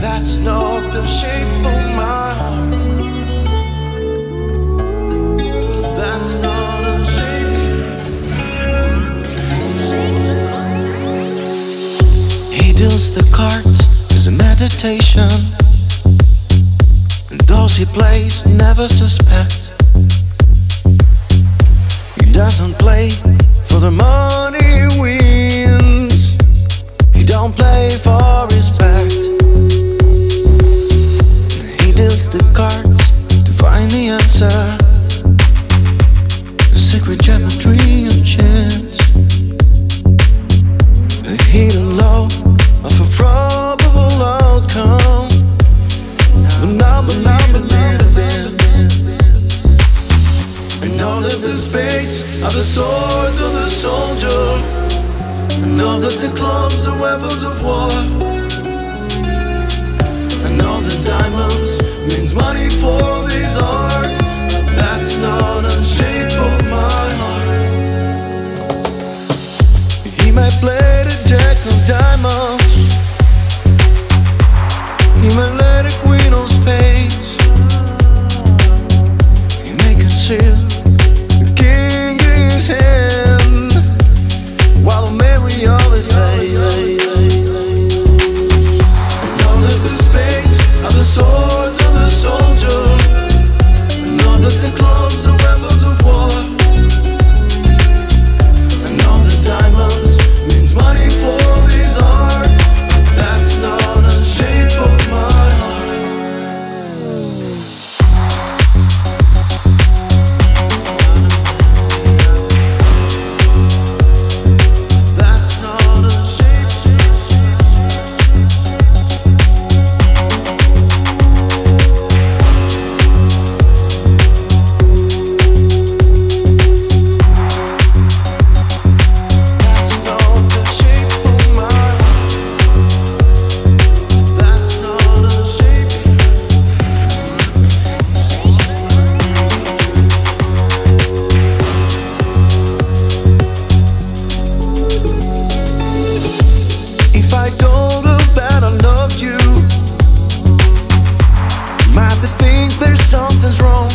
That's not the shape of my heart. That's not a shape. He deals the cards as a meditation, and those he plays never suspect. He doesn't play for the money he wins. He don't play for respect. He deals the cards to find the answer, the secret geometry of chance, the hidden law of a probable outcome. But now I know that the spades are the swords of the soldier. I know that the clubs are weapons of war. I know that diamonds means money for this art. That's not a shape of my heart. He may play the jack of diamonds. He may let a queen of spades. He may conceal the king in his hand, while the Mary only fades. I know that the spades are the swords of the soldier. I know that the clubs are weapons of war. I know that diamonds means money for this art. That's not a shape of my heart. That's not a shape. That's not the shape of my heart. That's not a shape. If I told her that I loved you, might be think there's something's wrong.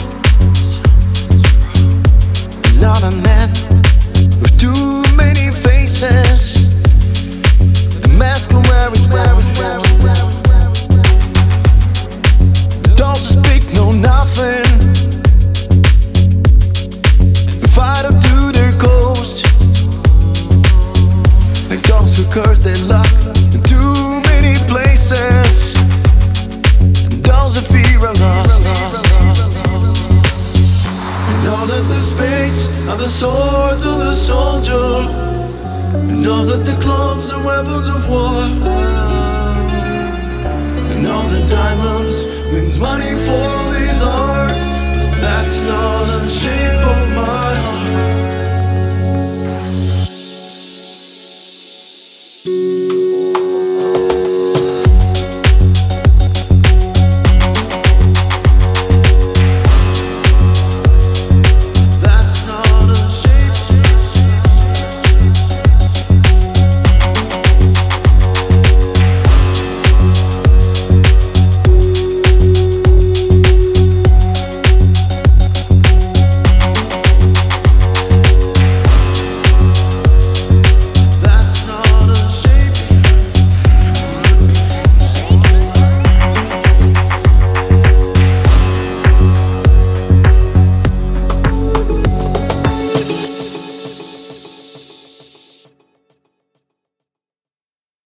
Not a man with too many faces. The mask can wear his don't speak, no nothing. Fight up to their coast. And those who curse their luck in too many places. And those who fear are lost. I know that the spades are the swords of the soldier. I know that the clubs are weapons of war. I know that diamonds means money for this art. That's not a shame.